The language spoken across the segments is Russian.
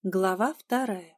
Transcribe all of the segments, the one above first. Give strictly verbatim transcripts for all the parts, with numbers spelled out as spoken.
Глава вторая.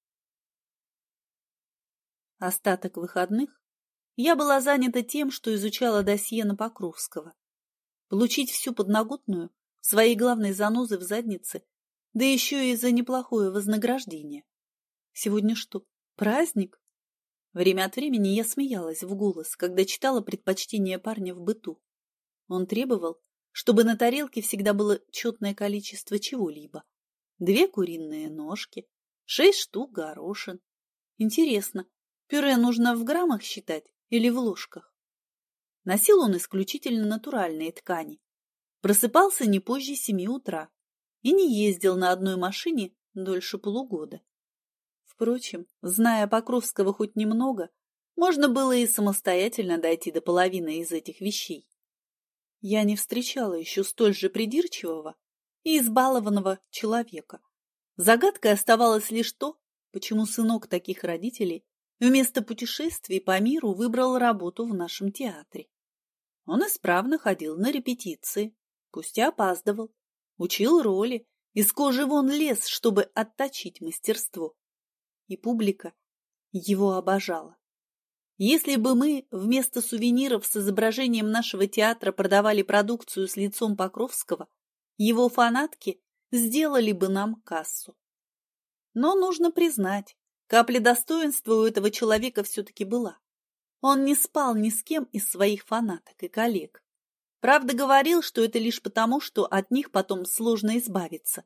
Остаток выходных я была занята тем, что изучала досье на Покровского. Получить всю подноготную, своей главной занозы в заднице, да еще и за неплохое вознаграждение. Сегодня что, праздник? Время от времени я смеялась в голос, когда читала предпочтения парня в быту. Он требовал, чтобы на тарелке всегда было четное количество чего-либо. Две куриные ножки, шесть штук горошин. Интересно, пюре нужно в граммах считать или в ложках? Носил он исключительно натуральные ткани. Просыпался не позже семи утра и не ездил на одной машине дольше полугода. Впрочем, зная Покровского хоть немного, можно было и самостоятельно дойти до половины из этих вещей. Я не встречала еще столь же придирчивого и избалованного человека. Загадкой оставалось лишь то, почему сынок таких родителей вместо путешествий по миру выбрал работу в нашем театре. Он исправно ходил на репетиции, пусть и опаздывал, учил роли, из кожи вон лез, чтобы отточить мастерство. И публика его обожала. Если бы мы вместо сувениров с изображением нашего театра продавали продукцию с лицом Покровского, его фанатки сделали бы нам кассу. Но нужно признать, капля достоинства у этого человека все-таки была. Он не спал ни с кем из своих фанаток и коллег. Правда, говорил, что это лишь потому, что от них потом сложно избавиться.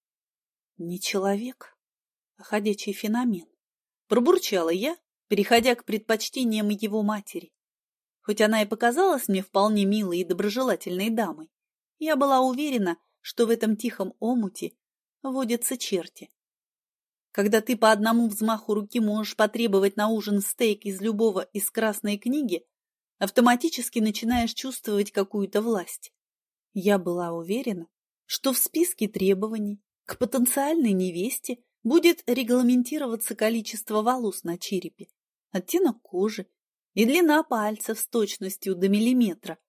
Не человек, а ходячий феномен. Пробурчала я, переходя к предпочтениям его матери. Хоть она и показалась мне вполне милой и доброжелательной дамой, я была уверена, что в этом тихом омуте водятся черти. Когда ты по одному взмаху руки можешь потребовать на ужин стейк из любого из красной книги, автоматически начинаешь чувствовать какую-то власть. Я была уверена, что в списке требований к потенциальной невесте будет регламентироваться количество волос на черепе, оттенок кожи и длина пальцев с точностью до миллиметра.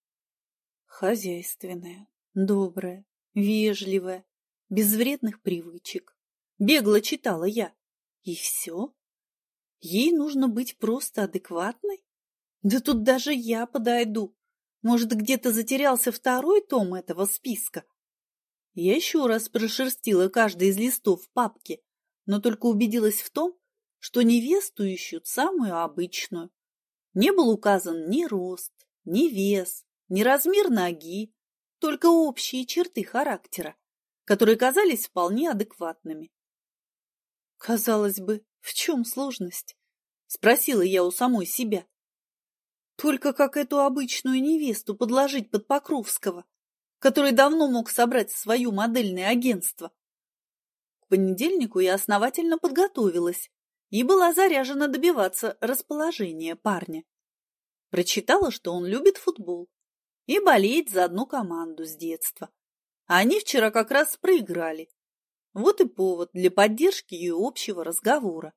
Хозяйственная, добрая, вежливая, без вредных привычек. Бегло читала я. И все? Ей нужно быть просто адекватной? Да тут даже я подойду. Может, где-то затерялся второй том этого списка? Я еще раз прошерстила каждый из листов в папке, но только убедилась в том, что невесту ищут самую обычную. Не был указан ни рост, ни вес, ни размер ноги, только общие черты характера, которые казались вполне адекватными. Казалось бы, в чем сложность? Спросила я у самой себя. Только как эту обычную невесту подложить под Покровского, который давно мог собрать свое модельное агентство. К понедельнику я основательно подготовилась и была заряжена добиваться расположения парня. Прочитала, что он любит футбол и болеет за одну команду с детства. А они вчера как раз проиграли. Вот и повод для поддержки и общего разговора.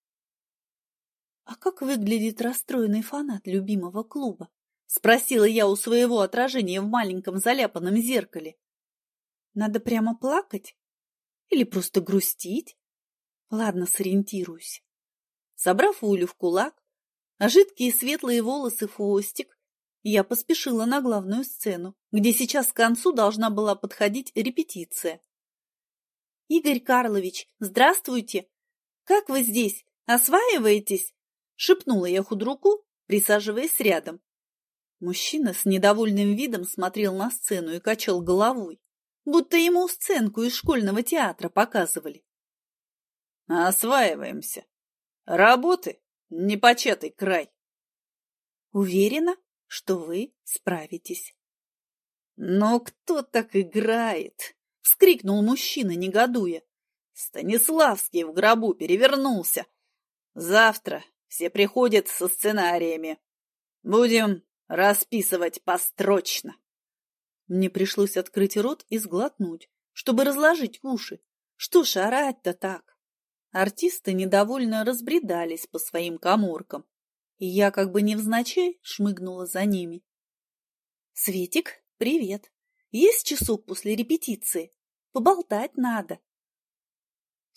«А как выглядит расстроенный фанат любимого клуба?» — спросила я у своего отражения в маленьком заляпанном зеркале. «Надо прямо плакать? Или просто грустить? Ладно, сориентируюсь». Собрав Улю в кулак, а жидкие светлые волосы в хвостик, я поспешила на главную сцену, где сейчас к концу должна была подходить репетиция. «Игорь Карлович, здравствуйте! Как вы здесь? Осваиваетесь?» — шепнула я худруку, присаживаясь рядом. Мужчина с недовольным видом смотрел на сцену и качал головой, будто ему сценку из школьного театра показывали. «Осваиваемся. Работы — непочатый край». «Уверена, что вы справитесь». «Но кто так играет?» — вскрикнул мужчина, негодуя. «Станиславский в гробу перевернулся. Завтра все приходят со сценариями. Будем расписывать построчно». Мне пришлось открыть рот и сглотнуть, чтобы разложить уши. Что ж орать-то так? Артисты недовольно разбредались по своим каморкам, и я как бы невзначай шмыгнула за ними. «Светик, привет! Есть часок после репетиции? Поболтать надо».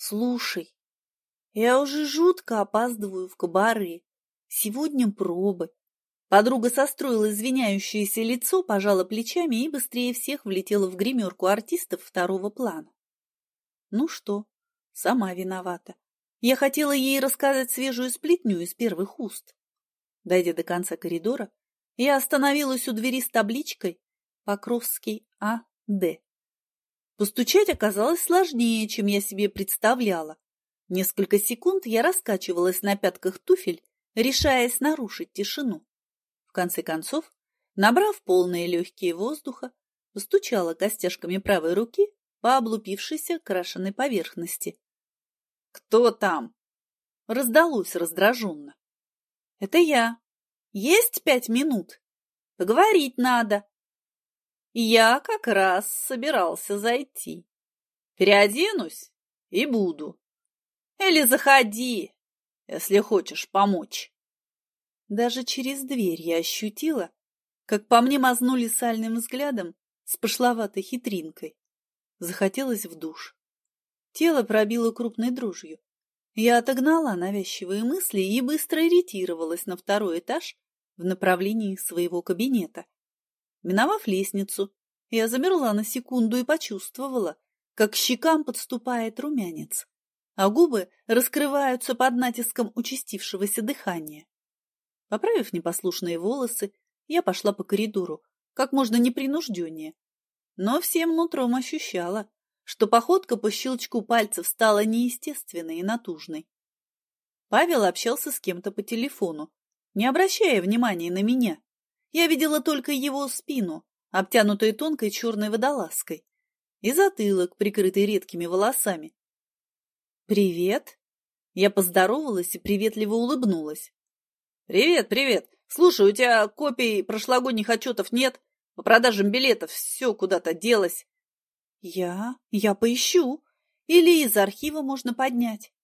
Слушай, я уже жутко опаздываю в кабаре. Сегодня пробы. Подруга состроила извиняющееся лицо, пожала плечами и быстрее всех влетела в гримерку артистов второго плана. Ну что, сама виновата. Я хотела ей рассказать свежую сплетню из первых уст. Дойдя до конца коридора, я остановилась у двери с табличкой «Покровский А Д». Постучать оказалось сложнее, чем я себе представляла. Несколько секунд я раскачивалась на пятках туфель, решаясь нарушить тишину. В конце концов, набрав полные легкие воздуха, постучала костяшками правой руки по облупившейся крашеной поверхности. «Кто там?» — раздалось раздраженно. «Это я. Есть пять минут? Поговорить надо». Я как раз собирался зайти. Переоденусь и буду. Или заходи, если хочешь помочь. Даже через дверь я ощутила, как по мне мазнули сальным взглядом с пошловатой хитринкой. Захотелось в душ. Тело пробило крупной дрожью. Я отогнала навязчивые мысли и быстро ориентировалась на второй этаж в направлении своего кабинета. Миновав лестницу, я замерла на секунду и почувствовала, как к щекам подступает румянец, а губы раскрываются под натиском участившегося дыхания. Поправив непослушные волосы, я пошла по коридору, как можно непринужденнее, но всем нутром ощущала, что походка по щелчку пальцев стала неестественной и натужной. Павел общался с кем-то по телефону, не обращая внимания на меня. Я видела только его спину, обтянутую тонкой черной водолазкой, и затылок, прикрытый редкими волосами. «Привет!» Я поздоровалась и приветливо улыбнулась. «Привет, привет! Слушай, у тебя копий прошлогодних отчетов нет? По продажам билетов все куда-то делось». «Я? Я поищу. Или из архива можно поднять».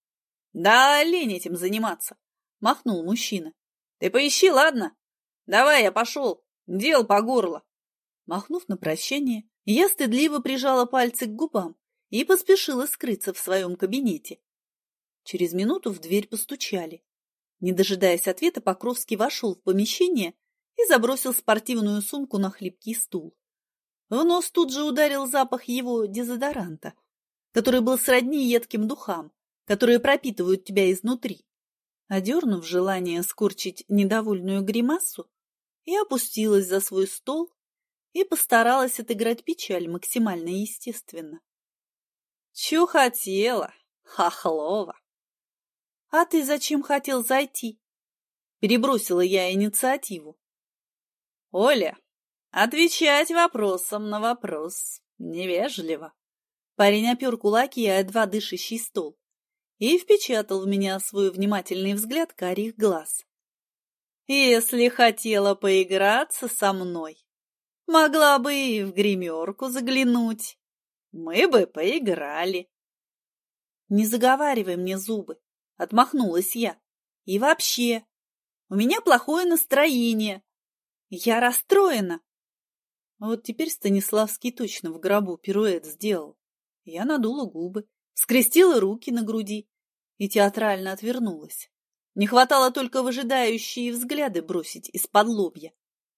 «Да лень этим заниматься», — махнул мужчина. «Ты поищи, ладно? Давай, я пошел. Дел по горло». Махнув на прощание, я стыдливо прижала пальцы к губам и поспешила скрыться в своем кабинете. Через минуту в дверь постучали. Не дожидаясь ответа, Покровский вошел в помещение и забросил спортивную сумку на хлипкий стул. В нос тут же ударил запах его дезодоранта, который был сродни едким духам, которые пропитывают тебя изнутри. Одернув желание скорчить недовольную гримасу, я опустилась за свой стол и постаралась отыграть печаль максимально естественно. «Чё хотела, Хохлова?» «А ты зачем хотел зайти?» Перебросила я инициативу. «Оля, отвечать вопросом на вопрос невежливо». Парень опер кулаки о едва дышащий стол и впечатал в меня свой внимательный взгляд карих глаз. «Если хотела поиграться со мной, могла бы и в гримерку заглянуть. Мы бы поиграли». «Не заговаривай мне зубы», — отмахнулась я. «И вообще, у меня плохое настроение. Я расстроена». Вот теперь Станиславский точно в гробу пируэт сделал. Я надула губы, скрестила руки на груди и театрально отвернулась. Не хватало только выжидающие взгляды бросить из-под лобья.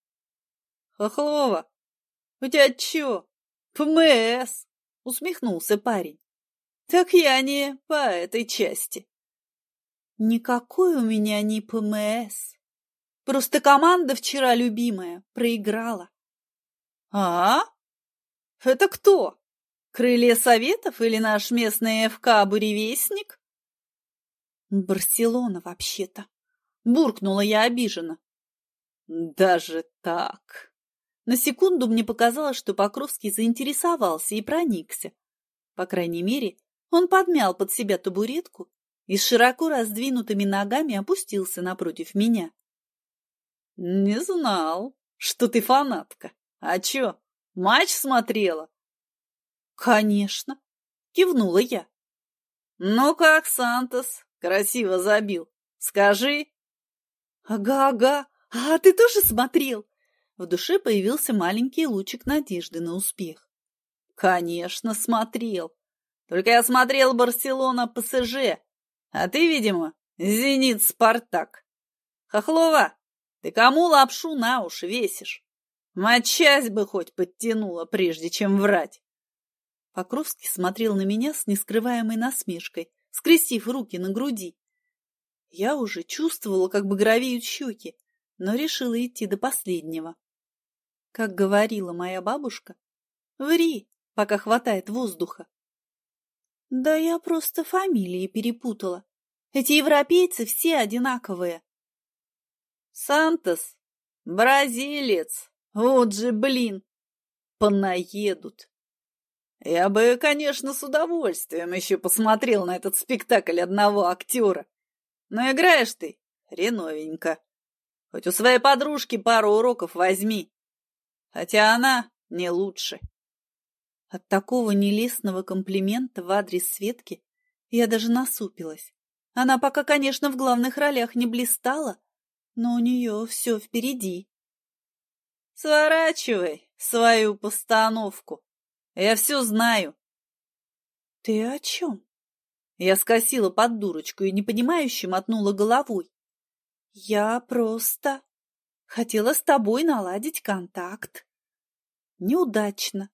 «Хохлова, у тебя чё, ПМС?» — усмехнулся парень. «Так я не по этой части». «Никакой у меня не ПМС. Просто команда вчера любимая проиграла». «А? Это кто? Крылья Советов или наш местный ФК «Буревестник»?» «Барселона, вообще-то», — буркнула я обиженно. «Даже так?» На секунду мне показалось, что Покровский заинтересовался и проникся. По крайней мере, он подмял под себя табуретку и с широко раздвинутыми ногами опустился напротив меня. «Не знал, что ты фанатка. А чё, матч смотрела?» «Конечно», — кивнула я. «Ну как, Сантос, красиво забил. Скажи». «Ага-ага, а ты тоже смотрел?» В душе появился маленький лучик надежды на успех. «Конечно, смотрел. Только я смотрел Барселона ПСЖ, а ты, видимо, Зенит Спартак. Хохлова, ты кому лапшу на уши весишь? Матчасть бы хоть подтянула, прежде чем врать. Покровский смотрел на меня с нескрываемой насмешкой, скрестив руки на груди. Я уже чувствовала, как багровеют щеки, но решила идти до последнего. Как говорила моя бабушка, ври, пока хватает воздуха. Да я просто фамилии перепутала. Эти европейцы все одинаковые. Сантос, бразилец, вот же, блин, понаедут. Я бы, конечно, с удовольствием еще посмотрел на этот спектакль одного актера. Но играешь ты хреновенько. Хоть у своей подружки пару уроков возьми. Хотя она не лучше. От такого нелестного комплимента в адрес Светки я даже насупилась. Она пока, конечно, в главных ролях не блистала, но у нее все впереди. Сворачивай свою постановку. Я все знаю. Ты о чем? Я скосила под дурочку и непонимающе мотнула головой. Я просто хотела с тобой наладить контакт. Неудачно.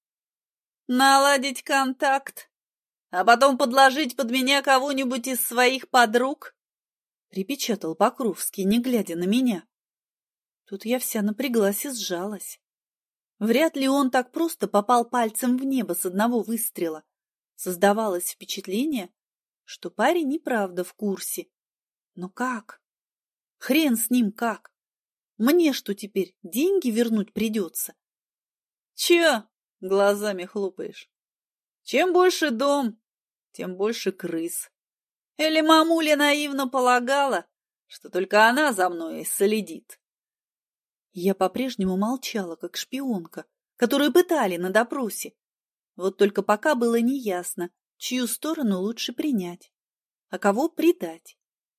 Наладить контакт? А потом подложить под меня кого-нибудь из своих подруг? Припечатал Покровский, не глядя на меня. Тут я вся напряглась и сжалась. Вряд ли он так просто попал пальцем в небо с одного выстрела. Создавалось впечатление, что парень и правда в курсе. Но как? Хрен с ним как? Мне что теперь, деньги вернуть придется? Че глазами хлопаешь? Чем больше дом, тем больше крыс. Или мамуля наивно полагала, что только она за мной следит? Я по-прежнему молчала, как шпионка, которую пытали на допросе. Вот только пока было неясно, чью сторону лучше принять, а кого предать.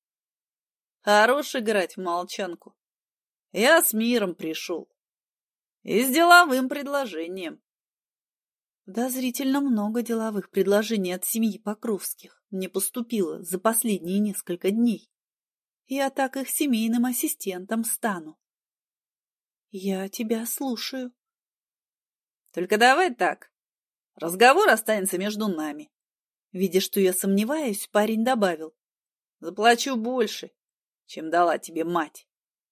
Хорош играть в молчанку. Я с миром пришел. И с деловым предложением. Подозрительно много деловых предложений от семьи Покровских мне поступило за последние несколько дней. Я так их семейным ассистентом стану. Я тебя слушаю. Только давай так. Разговор останется между нами. Видя, что я сомневаюсь, парень добавил. Заплачу больше, чем дала тебе мать.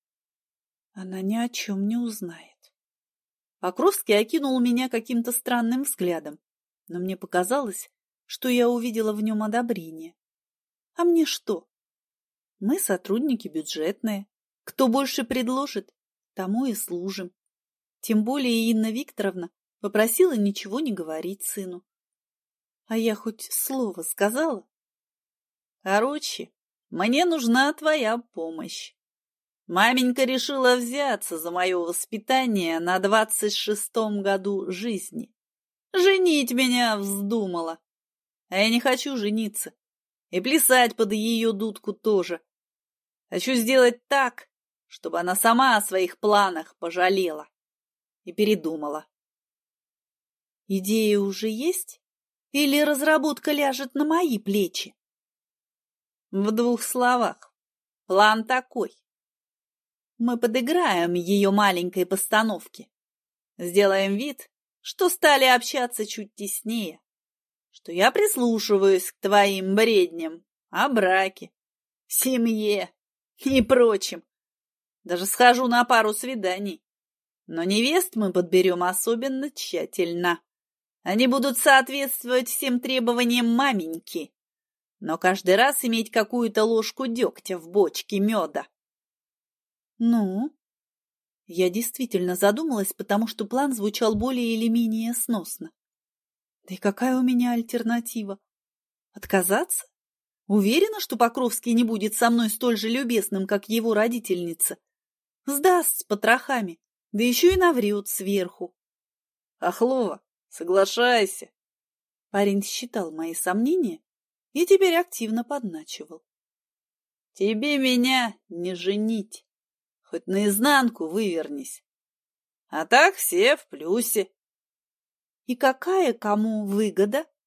Она ни о чем не узнает. Покровский окинул меня каким-то странным взглядом, но мне показалось, что я увидела в нем одобрение. А мне что? Мы сотрудники бюджетные. Кто больше предложит, тому и служим. Тем более Инна Викторовна попросила ничего не говорить сыну. А я хоть слово сказала? Короче, мне нужна твоя помощь. Маменька решила взяться за мое воспитание на двадцать шестом году жизни. Женить меня вздумала. А я не хочу жениться. И плясать под ее дудку тоже. Хочу сделать так, чтобы она сама о своих планах пожалела и передумала. Идея уже есть? Или разработка ляжет на мои плечи? В двух словах. План такой. Мы подыграем ее маленькой постановке. Сделаем вид, что стали общаться чуть теснее, что я прислушиваюсь к твоим бредням о браке, семье и прочем. Даже схожу на пару свиданий. Но невест мы подберем особенно тщательно. Они будут соответствовать всем требованиям маменьки, но каждый раз иметь какую-то ложку дегтя в бочке меда. Ну? Я действительно задумалась, потому что план звучал более или менее сносно. Да и какая у меня альтернатива? Отказаться? Уверена, что Покровский не будет со мной столь же любезным, как его родительница. Сдаст с потрохами, да еще и наврет сверху. Хохлова, соглашайся. Парень считал мои сомнения и теперь активно подначивал. Тебе меня не женить. Хоть наизнанку вывернись. А так все в плюсе. И какая кому выгода?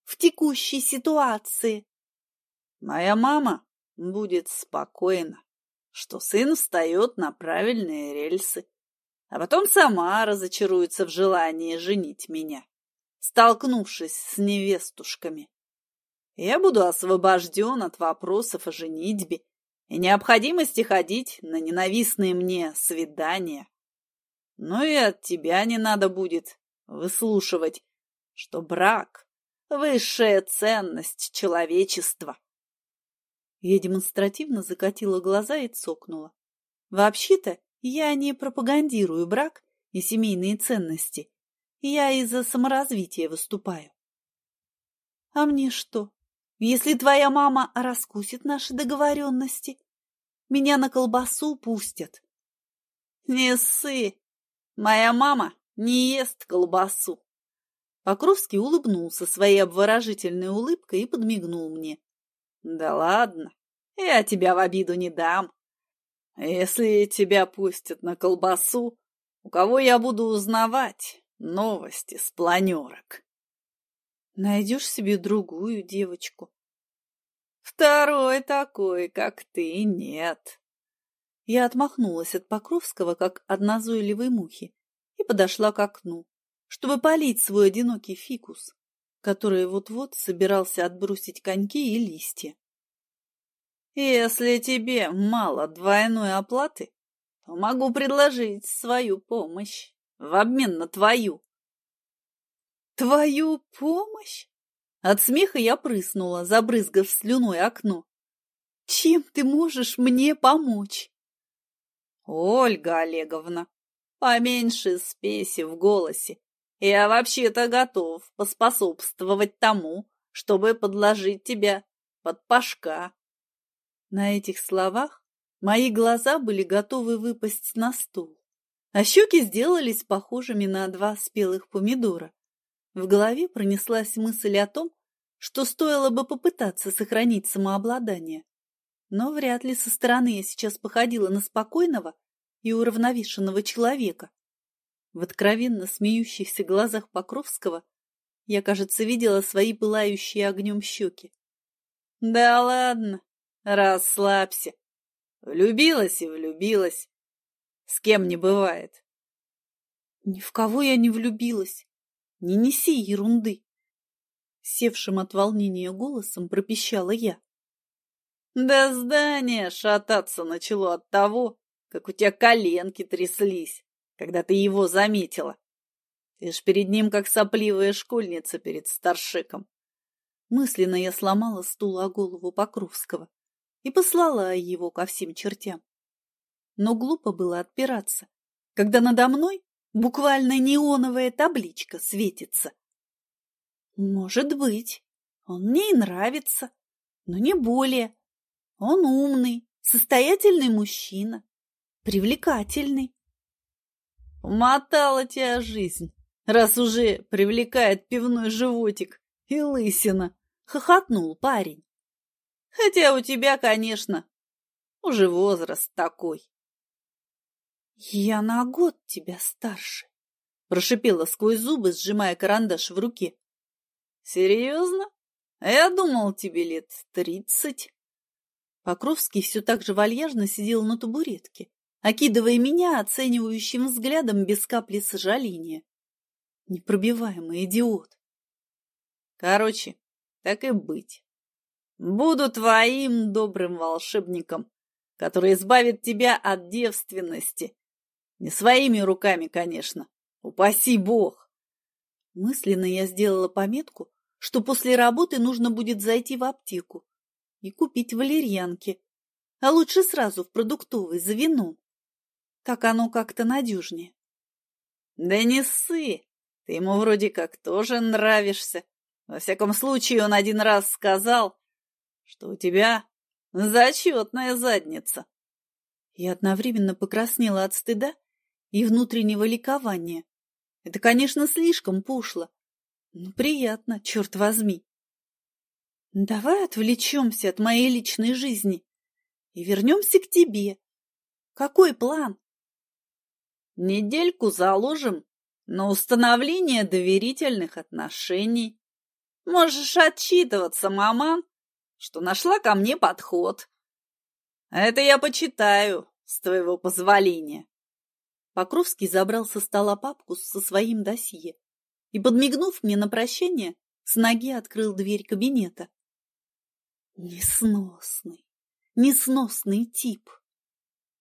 в текущей ситуации? Моя мама будет спокойна, что сын встает на правильные рельсы, а потом сама разочаруется в желании женить меня, столкнувшись с невестушками. Я буду освобожден от вопросов о женитьбе и необходимости ходить на ненавистные мне свидания. Ну и от тебя не надо будет выслушивать, что брак — высшая ценность человечества. Я демонстративно закатила глаза и цокнула. Вообще-то я не пропагандирую брак и семейные ценности. Я из-за саморазвития выступаю. А мне что, если твоя мама раскусит наши договоренности? Меня на колбасу пустят. Не ссы, моя мама не ест колбасу. Покровский улыбнулся своей обворожительной улыбкой и подмигнул мне. Да ладно, я тебя в обиду не дам. Если тебя пустят на колбасу, у кого я буду узнавать новости с планерок? Найдешь себе другую девочку. Второй такой, как ты, нет. Я отмахнулась от Покровского, как от назойливой мухи, и подошла к окну, чтобы полить свой одинокий фикус, который вот-вот собирался отбросить коньки и листья. Если тебе мало двойной оплаты, то могу предложить свою помощь в обмен на твою. Твою помощь? От смеха я прыснула, забрызгав слюной окно. Чем ты можешь мне помочь? Ольга Олеговна, поменьше спеси в голосе. Я вообще-то готов поспособствовать тому, чтобы подложить тебя под пашка. На этих словах мои глаза были готовы выпасть на стол, а щеки сделались похожими на два спелых помидора. В голове пронеслась мысль о том, что стоило бы попытаться сохранить самообладание. Но вряд ли со стороны я сейчас походила на спокойного и уравновешенного человека. В откровенно смеющихся глазах Покровского я, кажется, видела свои пылающие огнем щеки. Да ладно, расслабься. Влюбилась и влюбилась. С кем не бывает. Ни в кого я не влюбилась. Не неси ерунды. Севшим от волнения голосом пропищала я. Да здание шататься начало от того, как у тебя коленки тряслись, когда ты его заметила. Ты ж перед ним, как сопливая школьница перед старшиком. Мысленно я сломала стул о голову Покровского и послала его ко всем чертям. Но глупо было отпираться, когда надо мной буквально неоновая табличка светится. Может быть, он мне и нравится, но не более. Он умный, состоятельный мужчина, привлекательный. Умотала тебя жизнь, раз уже привлекает пивной животик и лысина, — хохотнул парень. Хотя у тебя, конечно, уже возраст такой. Я на год тебя старше, — прошипела сквозь зубы, сжимая карандаш в руке. Серьезно? Я думал, тебе лет тридцать. Покровский все так же вальяжно сидел на табуретке, окидывая меня оценивающим взглядом без капли сожаления. Непробиваемый идиот. Короче, так и быть. Буду твоим добрым волшебником, который избавит тебя от девственности. Не своими руками, конечно. Упаси Бог. Мысленно я сделала пометку, что после работы нужно будет зайти в аптеку и купить валерьянки, а лучше сразу в продуктовый за вином. Так оно как-то надежнее. Да не ссы, ты ему вроде как тоже нравишься. Во всяком случае, он один раз сказал, что у тебя зачетная задница. Я одновременно покраснела от стыда и внутреннего ликования. Это, конечно, слишком пошло, но приятно, черт возьми. Давай отвлечемся от моей личной жизни и вернемся к тебе. Какой план? Недельку заложим на установление доверительных отношений. Можешь отчитываться, маман, что нашла ко мне подход. Это я почитаю, с твоего позволения. Покровский забрал со стола папку со своим досье и, подмигнув мне на прощание, с ноги открыл дверь кабинета. Несносный, несносный тип.